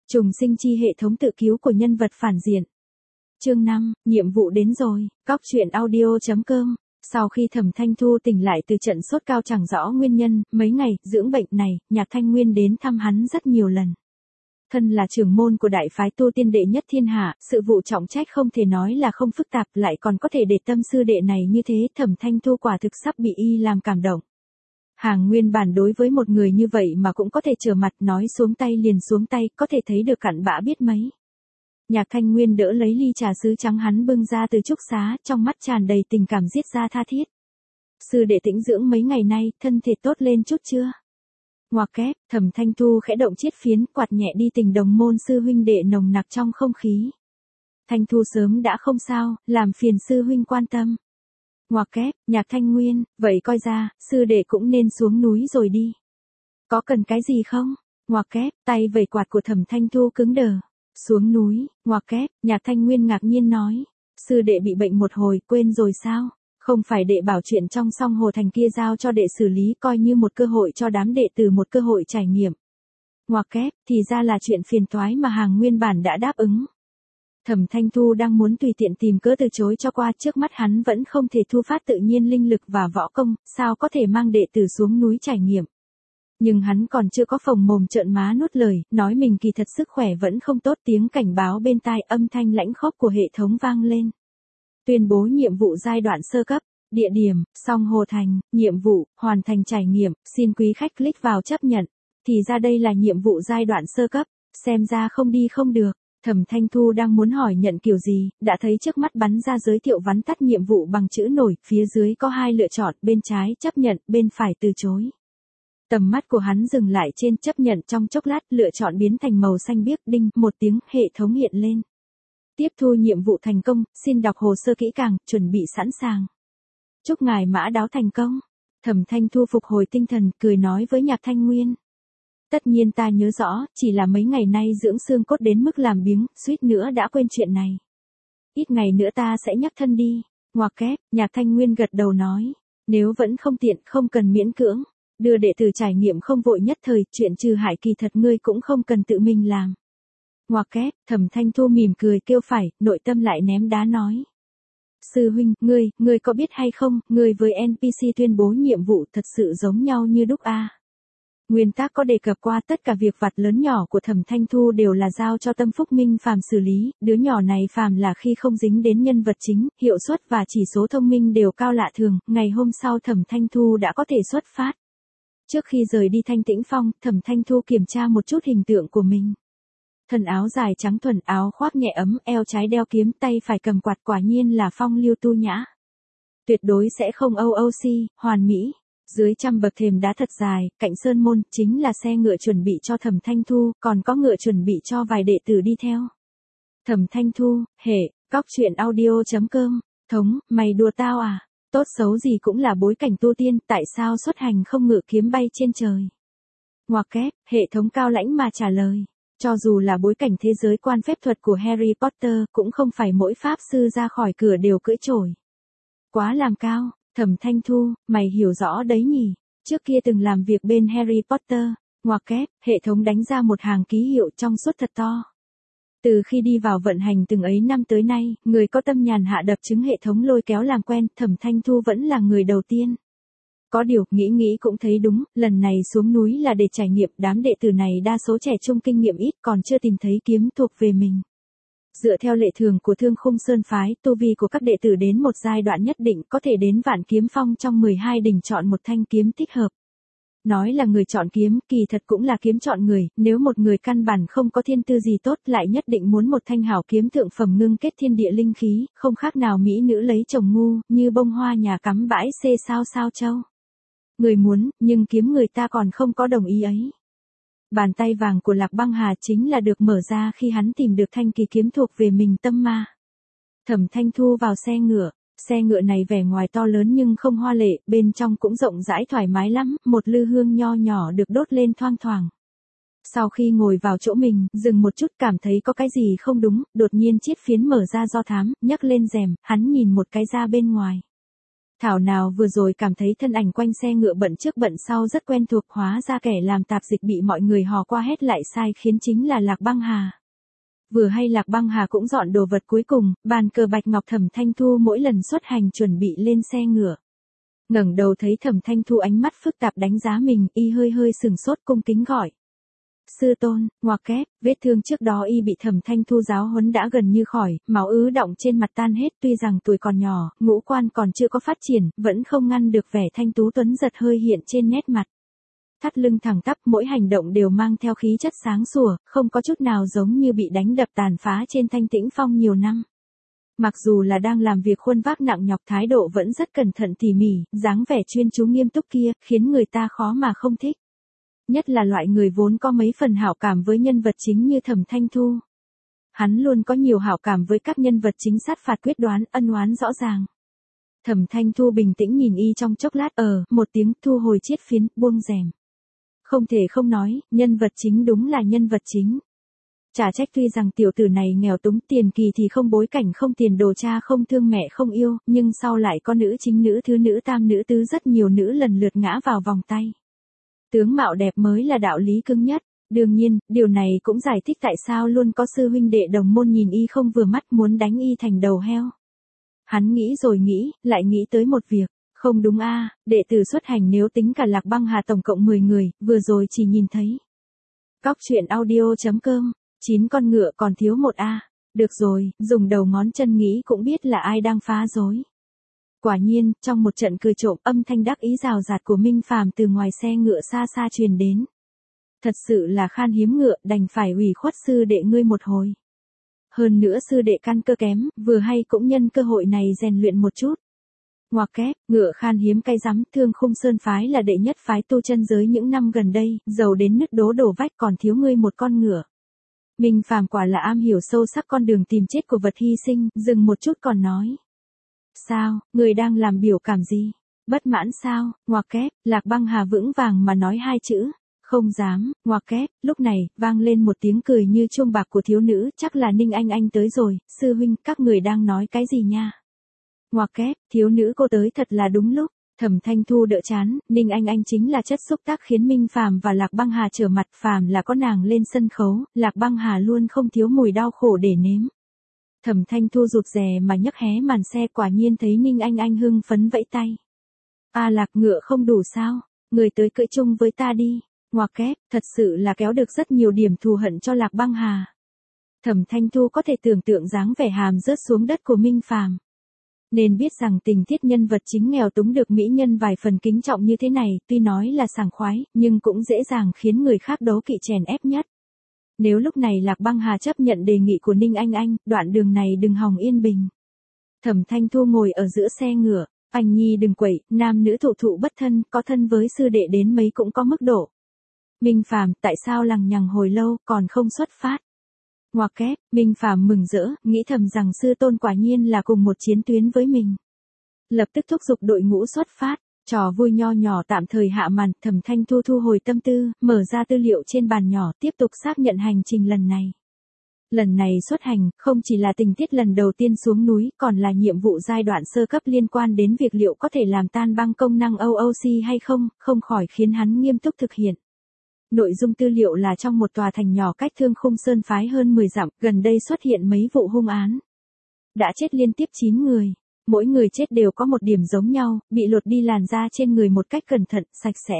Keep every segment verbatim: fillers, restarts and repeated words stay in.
Trùng sinh chi hệ thống tự cứu của nhân vật phản diện. Chương năm, nhiệm vụ đến rồi, cóc truyện audio chấm com. Sau khi Thẩm Thanh Thu tỉnh lại từ trận sốt cao chẳng rõ nguyên nhân, mấy ngày dưỡng bệnh này, Nhạc Thanh Nguyên đến thăm hắn rất nhiều lần. Thân là trưởng môn của đại phái tu tiên đệ nhất thiên hạ, sự vụ trọng trách không thể nói là không phức tạp, lại còn có thể để tâm sư đệ này như thế, Thẩm Thanh Thu quả thực sắp bị y làm cảm động. Hàng nguyên bản đối với một người như vậy mà cũng có thể trở mặt, nói xuống tay liền xuống tay, có thể thấy được cặn bã biết mấy. Nhạc Thanh Nguyên đỡ lấy ly trà sứ trắng hắn bưng ra từ trúc xá, trong mắt tràn đầy tình cảm giết ra tha thiết. Sư đệ tĩnh dưỡng mấy ngày nay, thân thể tốt lên chút chưa? Ngoặc kép, Thẩm Thanh Thu khẽ động chiết phiến, quạt nhẹ đi tình đồng môn sư huynh đệ nồng nặc trong không khí. Thanh Thu sớm đã không sao, làm phiền sư huynh quan tâm. Ngoặc kép, Nhạc Thanh Nguyên, vậy coi ra, sư đệ cũng nên xuống núi rồi đi. Có cần cái gì không? Ngoặc kép, tay vẩy quạt của Thẩm Thanh Thu cứng đờ. Xuống núi, ngoặc kép, Nhạc Thanh Nguyên ngạc nhiên nói. Sư đệ bị bệnh một hồi, quên rồi sao? Không phải đệ bảo chuyện trong song hồ thành kia giao cho đệ xử lý, coi như một cơ hội cho đám đệ tử, một cơ hội trải nghiệm. Ngoặc kép, thì ra là chuyện phiền toái mà Hàng nguyên bản đã đáp ứng. Thẩm Thanh Thu đang muốn tùy tiện tìm cớ từ chối cho qua, trước mắt hắn vẫn không thể thu phát tự nhiên linh lực và võ công, sao có thể mang đệ tử xuống núi trải nghiệm. Nhưng hắn còn chưa có phồng mồm trợn má nuốt lời, nói mình kỳ thật sức khỏe vẫn không tốt, tiếng cảnh báo bên tai, âm thanh lãnh khốc của hệ thống vang lên. Tuyên bố nhiệm vụ giai đoạn sơ cấp, địa điểm, song hồ thành, nhiệm vụ, hoàn thành trải nghiệm, xin quý khách click vào chấp nhận. Thì ra đây là nhiệm vụ giai đoạn sơ cấp, xem ra không đi không được. Thẩm Thanh Thu đang muốn hỏi nhận kiểu gì, đã thấy trước mắt bắn ra giới thiệu vắn tắt nhiệm vụ bằng chữ nổi, phía dưới có hai lựa chọn, bên trái chấp nhận, bên phải từ chối. Tầm mắt của hắn dừng lại trên chấp nhận, trong chốc lát lựa chọn biến thành màu xanh biếc, đinh, một tiếng, hệ thống hiện lên. Tiếp thu nhiệm vụ thành công, xin đọc hồ sơ kỹ càng, chuẩn bị sẵn sàng. Chúc ngài mã đáo thành công. Thẩm Thanh Thu phục hồi tinh thần, cười nói với Nhạc Thanh Nguyên. Tất nhiên ta nhớ rõ, chỉ là mấy ngày nay dưỡng xương cốt đến mức làm biếng, suýt nữa đã quên chuyện này. Ít ngày nữa ta sẽ nhắc thân đi. Ngoặc kép, Nhạc Thanh Nguyên gật đầu nói. Nếu vẫn không tiện, không cần miễn cưỡng. Đưa đệ tử trải nghiệm không vội nhất thời, chuyện trừ hại kỳ thật ngươi cũng không cần tự mình làm. Ngoặc kép, Thẩm Thanh Thu mỉm cười kêu phải, nội tâm lại ném đá nói. Sư huynh, ngươi, ngươi có biết hay không, ngươi với en pê xê tuyên bố nhiệm vụ thật sự giống nhau như đúc a. Nguyên tắc có đề cập qua, tất cả việc vặt lớn nhỏ của Thẩm Thanh Thu đều là giao cho Tâm Phúc Minh phàm xử lý, đứa nhỏ này phàm là khi không dính đến nhân vật chính, hiệu suất và chỉ số thông minh đều cao lạ thường, ngày hôm sau Thẩm Thanh Thu đã có thể xuất phát. Trước khi rời đi Thanh Tĩnh Phong, Thẩm Thanh Thu kiểm tra một chút hình tượng của mình. Thân áo dài trắng thuần, áo khoác nhẹ ấm, eo trái đeo kiếm, tay phải cầm quạt, quả nhiên là phong lưu tu nhã. Tuyệt đối sẽ không âu âu si, hoàn mỹ. Dưới trăm bậc thềm đá thật dài, cạnh sơn môn, chính là xe ngựa chuẩn bị cho Thẩm Thanh Thu, còn có ngựa chuẩn bị cho vài đệ tử đi theo. Thẩm Thanh Thu, hệ, cóc truyện audio chấm com, thống, mày đùa tao à? Tốt xấu gì cũng là bối cảnh tu tiên, tại sao xuất hành không ngự kiếm bay trên trời? Ngoặc kép, hệ thống cao lãnh mà trả lời. Cho dù là bối cảnh thế giới quan phép thuật của Harry Potter, cũng không phải mỗi pháp sư ra khỏi cửa đều cưỡi chổi. Quá làm cao, Thẩm Thanh Thu, mày hiểu rõ đấy nhỉ? Trước kia từng làm việc bên Harry Potter. Ngoặc kép, hệ thống đánh ra một hàng ký hiệu trong suốt thật to. Từ khi đi vào vận hành từng ấy năm tới nay, người có tâm nhàn hạ đập trứng hệ thống lôi kéo làm quen, Thẩm Thanh Thu vẫn là người đầu tiên. Có điều, nghĩ nghĩ cũng thấy đúng, lần này xuống núi là để trải nghiệm, đám đệ tử này đa số trẻ trung kinh nghiệm ít, còn chưa tìm thấy kiếm thuộc về mình. Dựa theo lệ thường của Thương Khung Sơn phái, tu vi của các đệ tử đến một giai đoạn nhất định có thể đến Vạn Kiếm Phong trong mười hai đỉnh chọn một thanh kiếm thích hợp. Nói là người chọn kiếm, kỳ thật cũng là kiếm chọn người, nếu một người căn bản không có thiên tư gì tốt lại nhất định muốn một thanh hảo kiếm thượng phẩm ngưng kết thiên địa linh khí, không khác nào mỹ nữ lấy chồng ngu, như bông hoa nhà cắm bãi xê sao sao châu. Người muốn, nhưng kiếm người ta còn không có đồng ý ấy. Bàn tay vàng của Lạc Băng Hà chính là được mở ra khi hắn tìm được thanh kỳ kiếm thuộc về mình, Tâm Ma. Thẩm Thanh Thu vào xe ngựa, xe ngựa này vẻ ngoài to lớn nhưng không hoa lệ, bên trong cũng rộng rãi thoải mái lắm, một lư hương nho nhỏ được đốt lên thoang thoảng. Sau khi ngồi vào chỗ mình, dừng một chút cảm thấy có cái gì không đúng, đột nhiên chiếc phiến mở ra do thám, nhấc lên rèm, hắn nhìn một cái ra bên ngoài. Thảo nào vừa rồi cảm thấy thân ảnh quanh xe ngựa bận trước bận sau rất quen thuộc, hóa ra kẻ làm tạp dịch bị mọi người hò qua hét lại sai khiến chính là Lạc Băng Hà. Vừa hay Lạc Băng Hà cũng dọn đồ vật cuối cùng, bàn cờ bạch ngọc Thẩm Thanh Thu mỗi lần xuất hành chuẩn bị lên xe ngựa. Ngẩng đầu thấy Thẩm Thanh Thu ánh mắt phức tạp đánh giá mình, y hơi hơi sừng sốt cung kính gọi. Sư tôn, ngoặc kép, vết thương trước đó y bị Thẩm Thanh Thu giáo huấn đã gần như khỏi, máu ứ đọng trên mặt tan hết, tuy rằng tuổi còn nhỏ, ngũ quan còn chưa có phát triển, vẫn không ngăn được vẻ thanh tú tuấn giật hơi hiện trên nét mặt. Thắt lưng thẳng tắp, mỗi hành động đều mang theo khí chất sáng sủa, không có chút nào giống như bị đánh đập tàn phá trên Thanh Tĩnh Phong nhiều năm. Mặc dù là đang làm việc khuôn vác nặng nhọc, thái độ vẫn rất cẩn thận tỉ mỉ, dáng vẻ chuyên chú nghiêm túc kia, khiến người ta khó mà không thích. Nhất là loại người vốn có mấy phần hảo cảm với nhân vật chính như Thẩm Thanh Thu. Hắn luôn có nhiều hảo cảm với các nhân vật chính sát phạt quyết đoán, ân oán rõ ràng. Thẩm Thanh Thu bình tĩnh nhìn y trong chốc lát, ờ, một tiếng thu hồi chiết phiến, buông rèm. Không thể không nói, nhân vật chính đúng là nhân vật chính. Chả trách tuy rằng tiểu tử này nghèo túng, tiền kỳ thì không bối cảnh không tiền đồ, cha không thương mẹ không yêu, nhưng sau lại có nữ chính nữ thứ nữ tam nữ tứ, rất nhiều nữ lần lượt ngã vào vòng tay. Tướng mạo đẹp mới là đạo lý cứng nhất. Đương nhiên, điều này cũng giải thích tại sao luôn có sư huynh đệ đồng môn nhìn y không vừa mắt, muốn đánh y thành đầu heo. Hắn nghĩ rồi nghĩ, lại nghĩ tới một việc. Không đúng a, đệ tử xuất hành nếu tính cả Lạc Băng Hà tổng cộng mười người, vừa rồi chỉ nhìn thấy. Cóc truyện audio chấm com, chín con ngựa còn thiếu một a. Được rồi, dùng đầu ngón chân nghĩ cũng biết là ai đang phá rối. Quả nhiên, trong một trận cười trộm, âm thanh đắc ý rào rạt của Minh Phàm từ ngoài xe ngựa xa xa truyền đến. Thật sự là khan hiếm ngựa, đành phải ủy khuất sư đệ ngươi một hồi. Hơn nữa sư đệ căn cơ kém, vừa hay cũng nhân cơ hội này rèn luyện một chút. Ngoặc kép, ngựa khan hiếm cay rắm, Thương Khung Sơn phái là đệ nhất phái tu chân giới những năm gần đây, giàu đến nứt đố đổ vách, còn thiếu ngươi một con ngựa. Minh Phàm quả là am hiểu sâu sắc con đường tìm chết của vật hy sinh, dừng một chút còn nói. Sao, người đang làm biểu cảm gì? Bất mãn sao? Ngoặc kép, Lạc Băng Hà vững vàng mà nói hai chữ. Không dám. Ngoặc kép, lúc này, vang lên một tiếng cười như chuông bạc của thiếu nữ, chắc là Ninh Anh Anh tới rồi, sư huynh, các người đang nói cái gì nha? Ngoặc kép, thiếu nữ cô tới thật là đúng lúc. Thẩm Thanh Thu đỡ chán, Ninh Anh Anh chính là chất xúc tác khiến Minh Phàm và Lạc Băng Hà trở mặt, phàm là có nàng lên sân khấu, Lạc Băng Hà luôn không thiếu mùi đau khổ để nếm. Thẩm Thanh Thu rụt rè mà nhấc hé màn xe, quả nhiên thấy Ninh Anh Anh hưng phấn vẫy tay. A Lạc, ngựa không đủ sao? Người tới cưỡi chung với ta đi. Ngoặc kép, thật sự là kéo được rất nhiều điểm thù hận cho Lạc Băng Hà. Thẩm Thanh Thu có thể tưởng tượng dáng vẻ hàm rớt xuống đất của Minh Phàm. Nên biết rằng tình tiết nhân vật chính nghèo túng được mỹ nhân vài phần kính trọng như thế này, tuy nói là sảng khoái, nhưng cũng dễ dàng khiến người khác đố kỵ chèn ép nhất. Nếu lúc này Lạc Băng Hà chấp nhận đề nghị của Ninh Anh Anh, đoạn đường này đừng hòng yên bình. Thẩm Thanh Thu ngồi ở giữa xe ngựa, anh nhi đừng quậy, nam nữ thụ thụ bất thân, có thân với sư đệ đến mấy cũng có mức độ. Minh Phàm, tại sao lằng nhằng hồi lâu, còn không xuất phát? Ngoặc kép, Minh Phàm mừng rỡ, nghĩ thầm rằng sư tôn quả nhiên là cùng một chiến tuyến với mình. Lập tức thúc giục đội ngũ xuất phát, trò vui nho nhỏ tạm thời hạ màn, Thẩm Thanh Thu thu hồi tâm tư, mở ra tư liệu trên bàn nhỏ, tiếp tục xác nhận hành trình lần này. Lần này xuất hành, không chỉ là tình tiết lần đầu tiên xuống núi, còn là nhiệm vụ giai đoạn sơ cấp liên quan đến việc liệu có thể làm tan băng công năng o o xê hay không, không khỏi khiến hắn nghiêm túc thực hiện. Nội dung tư liệu là trong một tòa thành nhỏ cách Thương Khung Sơn phái hơn mười dặm, gần đây xuất hiện mấy vụ hung án. Đã chết liên tiếp chín người, mỗi người chết đều có một điểm giống nhau, bị lột đi làn da trên người một cách cẩn thận, sạch sẽ.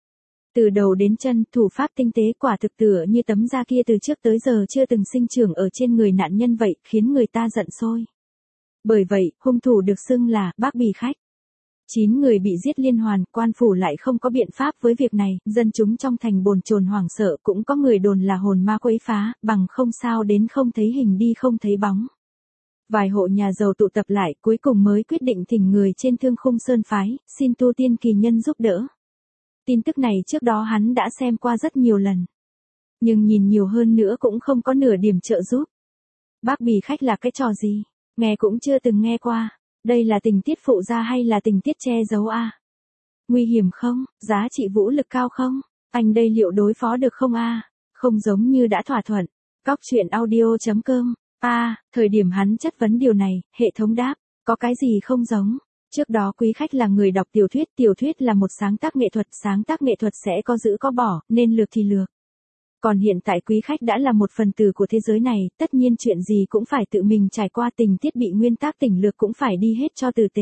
Từ đầu đến chân, thủ pháp tinh tế, quả thực tựa như tấm da kia từ trước tới giờ chưa từng sinh trưởng ở trên người nạn nhân vậy, khiến người ta giận sôi. Bởi vậy, hung thủ được xưng là Bác Bì Khách. Chín người bị giết liên hoàn, quan phủ lại không có biện pháp với việc này, dân chúng trong thành bồn chồn hoảng sợ, cũng có người đồn là hồn ma quấy phá, bằng không sao đến không thấy hình đi không thấy bóng. Vài hộ nhà giàu tụ tập lại, cuối cùng mới quyết định thỉnh người trên Thương Khung Sơn phái, xin tu tiên kỳ nhân giúp đỡ. Tin tức này trước đó hắn đã xem qua rất nhiều lần. Nhưng nhìn nhiều hơn nữa cũng không có nửa điểm trợ giúp. Bác Bì Khách là cái trò gì? Nghe cũng chưa từng nghe qua. Đây là tình tiết phụ gia hay là tình tiết che giấu a? À? Nguy hiểm không? Giá trị vũ lực cao không? Anh đây liệu đối phó được không a? À? Không giống như đã thỏa thuận. Cóc truyện audio chấm com. A, à, thời điểm hắn chất vấn điều này, hệ thống đáp, có cái gì không giống? Trước đó quý khách là người đọc tiểu thuyết, tiểu thuyết là một sáng tác nghệ thuật, sáng tác nghệ thuật sẽ có giữ có bỏ, nên lược thì lược. Còn hiện tại quý khách đã là một phần tử của thế giới này, tất nhiên chuyện gì cũng phải tự mình trải qua, tình tiết bị nguyên tác tỉnh lược cũng phải đi hết cho tử tế.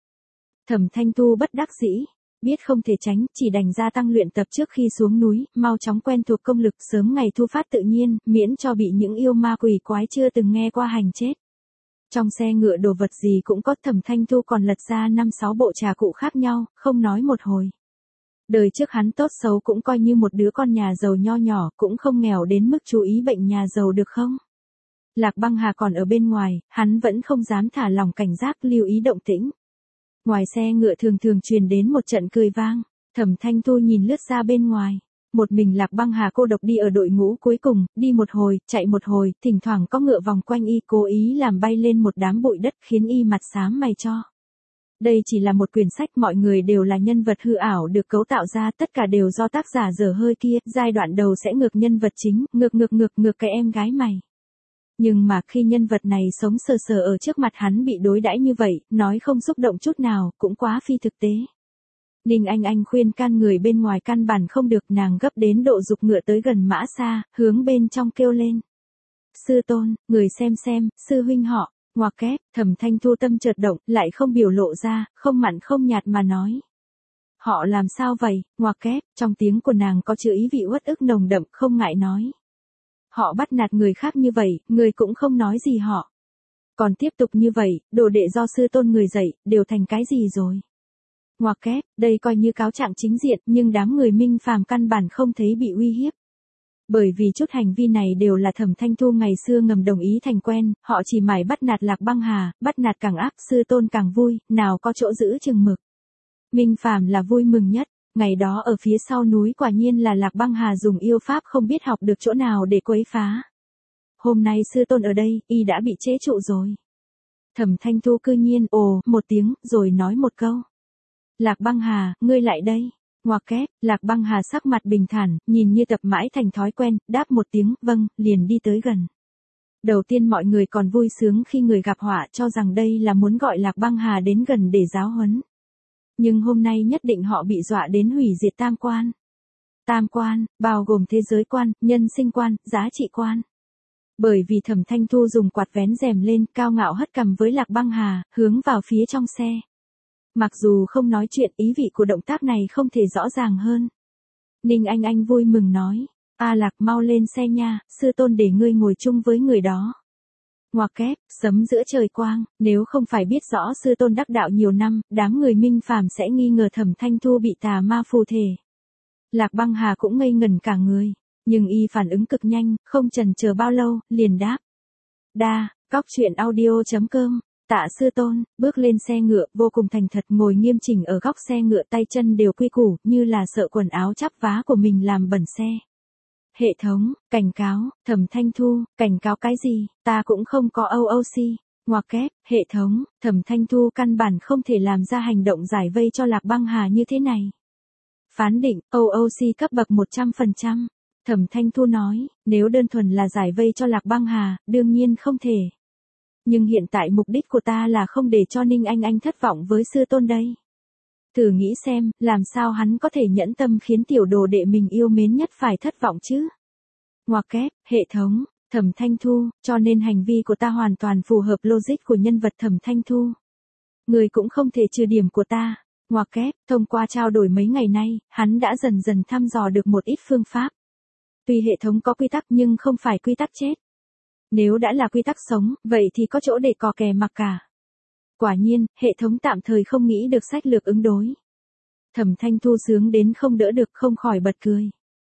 Thẩm Thanh Thu bất đắc dĩ, biết không thể tránh, chỉ đành gia tăng luyện tập trước khi xuống núi, mau chóng quen thuộc công lực, sớm ngày thu phát tự nhiên, miễn cho bị những yêu ma quỷ quái chưa từng nghe qua hành chết. Trong xe ngựa đồ vật gì cũng có, Thẩm Thanh Thu còn lật ra năm sáu bộ trà cụ khác nhau, không nói một hồi. Đời trước hắn tốt xấu cũng coi như một đứa con nhà giàu nho nhỏ, cũng không nghèo đến mức chú ý bệnh nhà giàu được không? Lạc Băng Hà còn ở bên ngoài, hắn vẫn không dám thả lỏng cảnh giác, lưu ý động tĩnh. Ngoài xe ngựa thường thường truyền đến một trận cười vang, Thẩm Thanh Thu nhìn lướt ra bên ngoài. Một mình Lạc Băng Hà cô độc đi ở đội ngũ cuối cùng, đi một hồi, chạy một hồi, thỉnh thoảng có ngựa vòng quanh y, cố ý làm bay lên một đám bụi đất khiến y mặt xám mày cho. Đây chỉ là một quyển sách, mọi người đều là nhân vật hư ảo được cấu tạo ra, tất cả đều do tác giả dở hơi kia, giai đoạn đầu sẽ ngược nhân vật chính, ngược ngược ngược ngược cái em gái mày. Nhưng mà khi nhân vật này sống sờ sờ ở trước mặt hắn bị đối đãi như vậy, nói không xúc động chút nào, cũng quá phi thực tế. Ninh Anh Anh khuyên can người bên ngoài căn bản không được, nàng gấp đến độ giục ngựa tới gần Mã Sa, hướng bên trong kêu lên. Sư tôn, người xem xem, sư huynh họ, ngoặc kép, Thẩm Thanh Thu tâm chợt động, lại không biểu lộ ra, không mặn không nhạt mà nói. Họ làm sao vậy, ngoặc kép, trong tiếng của nàng có chữ ý vị uất ức nồng đậm, không ngại nói. Họ bắt nạt người khác như vậy, người cũng không nói gì họ. Còn tiếp tục như vậy, đồ đệ do sư tôn người dạy, đều thành cái gì rồi? Ngoặc kép, đây coi như cáo trạng chính diện, nhưng đám người Minh Phàm căn bản không thấy bị uy hiếp. Bởi vì chút hành vi này đều là Thẩm Thanh Thu ngày xưa ngầm đồng ý thành quen, họ chỉ mải bắt nạt Lạc Băng Hà, bắt nạt càng ác, sư tôn càng vui, nào có chỗ giữ chừng mực. Minh Phàm là vui mừng nhất, ngày đó ở phía sau núi quả nhiên là Lạc Băng Hà dùng yêu pháp không biết học được chỗ nào để quấy phá. Hôm nay sư tôn ở đây, y đã bị chế trụ rồi. Thẩm Thanh Thu cư nhiên ồ một tiếng, rồi nói một câu. Lạc Băng Hà, ngươi lại đây. Ngoặc kép, Lạc Băng Hà sắc mặt bình thản, nhìn như tập mãi thành thói quen, đáp một tiếng, vâng, liền đi tới gần. Đầu tiên mọi người còn vui sướng khi người gặp họa, cho rằng đây là muốn gọi Lạc Băng Hà đến gần để giáo huấn. Nhưng hôm nay nhất định họ bị dọa đến hủy diệt tam quan. Tam quan, bao gồm thế giới quan, nhân sinh quan, giá trị quan. Bởi vì Thẩm Thanh Thu dùng quạt vén rèm lên, cao ngạo hất cằm với Lạc Băng Hà, hướng vào phía trong xe. Mặc dù không nói chuyện, ý vị của động tác này không thể rõ ràng hơn. Ninh Anh Anh vui mừng nói, A Lạc mau lên xe nha, sư tôn để ngươi ngồi chung với người đó. Ngoặc kép, sấm giữa trời quang, nếu không phải biết rõ sư tôn đắc đạo nhiều năm, đám người Minh Phàm sẽ nghi ngờ Thẩm Thanh Thu bị tà ma phù thể. Lạc Băng Hà cũng ngây ngẩn cả người, nhưng y phản ứng cực nhanh, không chần chờ bao lâu, liền đáp. Đa, cóc truyện audio chấm com. Tạ sư tôn, bước lên xe ngựa, vô cùng thành thật ngồi nghiêm chỉnh ở góc xe ngựa, tay chân đều quy củ, như là sợ quần áo chắp vá của mình làm bẩn xe. Hệ thống, cảnh cáo, Thẩm Thanh Thu, cảnh cáo cái gì, ta cũng không có o o xê. Ngoặc kép, hệ thống, Thẩm Thanh Thu căn bản không thể làm ra hành động giải vây cho Lạc Băng Hà như thế này. Phán định, o o xê cấp bậc một trăm phần trăm. Thẩm Thanh Thu nói, nếu đơn thuần là giải vây cho Lạc Băng Hà, đương nhiên không thể. Nhưng hiện tại mục đích của ta là không để cho Ninh Anh Anh thất vọng với sư tôn đây. Thử nghĩ xem, làm sao hắn có thể nhẫn tâm khiến tiểu đồ đệ mình yêu mến nhất phải thất vọng chứ? Ngoặc kép, hệ thống, Thẩm Thanh Thu, cho nên hành vi của ta hoàn toàn phù hợp logic của nhân vật Thẩm Thanh Thu. Người cũng không thể trừ điểm của ta. Ngoặc kép, thông qua trao đổi mấy ngày nay, hắn đã dần dần thăm dò được một ít phương pháp. Tuy hệ thống có quy tắc nhưng không phải quy tắc chết. Nếu đã là quy tắc sống, vậy thì có chỗ để cò kè mặc cả. Quả nhiên, hệ thống tạm thời không nghĩ được sách lược ứng đối. Thẩm Thanh Thu sướng đến không đỡ được, không khỏi bật cười.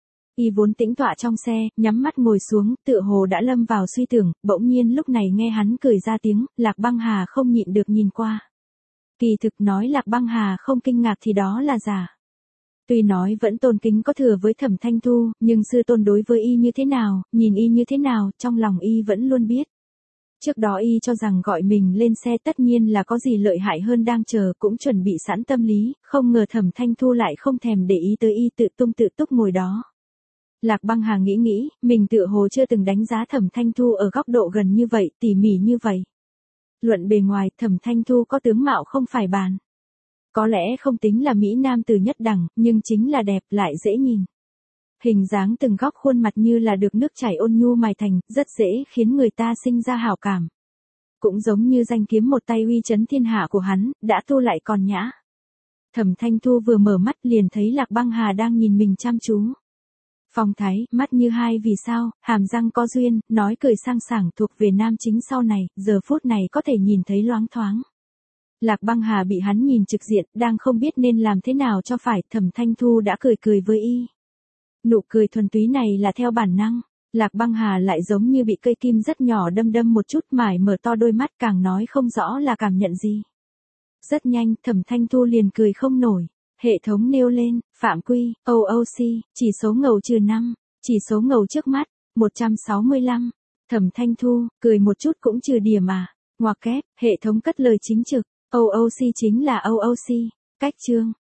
Y vốn tĩnh tọa trong xe, nhắm mắt ngồi xuống, tựa hồ đã lâm vào suy tưởng, bỗng nhiên lúc này nghe hắn cười ra tiếng, Lạc Băng Hà không nhịn được nhìn qua. Kỳ thực nói Lạc Băng Hà không kinh ngạc thì đó là giả. Tuy nói vẫn tôn kính có thừa với Thẩm Thanh Thu, nhưng sư tôn đối với y như thế nào, nhìn y như thế nào, trong lòng y vẫn luôn biết. Trước đó y cho rằng gọi mình lên xe tất nhiên là có gì lợi hại hơn đang chờ, cũng chuẩn bị sẵn tâm lý, không ngờ Thẩm Thanh Thu lại không thèm để ý tới y, tự tung tự túc ngồi đó. Lạc Băng Hà nghĩ nghĩ, mình tựa hồ chưa từng đánh giá Thẩm Thanh Thu ở góc độ gần như vậy, tỉ mỉ như vậy. Luận bề ngoài, Thẩm Thanh Thu có tướng mạo không phải bàn. Có lẽ không tính là Mỹ Nam từ nhất đẳng, nhưng chính là đẹp lại dễ nhìn. Hình dáng từng góc khuôn mặt như là được nước chảy ôn nhu mài thành, rất dễ khiến người ta sinh ra hảo cảm. Cũng giống như danh kiếm một tay uy chấn thiên hạ của hắn, đã tu lại còn nhã. Thẩm Thanh Thu vừa mở mắt liền thấy Lạc Băng Hà đang nhìn mình chăm chú. Phong thái, mắt như hai vì sao, hàm răng có duyên, nói cười sang sảng thuộc về nam chính sau này, giờ phút này có thể nhìn thấy loáng thoáng. Lạc Băng Hà bị hắn nhìn trực diện, đang không biết nên làm thế nào cho phải, Thẩm Thanh Thu đã cười cười với y. Nụ cười thuần túy này là theo bản năng, Lạc Băng Hà lại giống như bị cây kim rất nhỏ đâm đâm một chút, mải mở to đôi mắt càng nói không rõ là cảm nhận gì. Rất nhanh, Thẩm Thanh Thu liền cười không nổi. Hệ thống nêu lên, phạm quy, o o xê, chỉ số ngầu trừ năm, chỉ số ngầu trước mắt, một trăm sáu mươi lăm. Thẩm Thanh Thu, cười một chút cũng trừ điểm à, ngoặc kép, hệ thống cất lời chính trực, o o xê chính là o o xê, cách chương.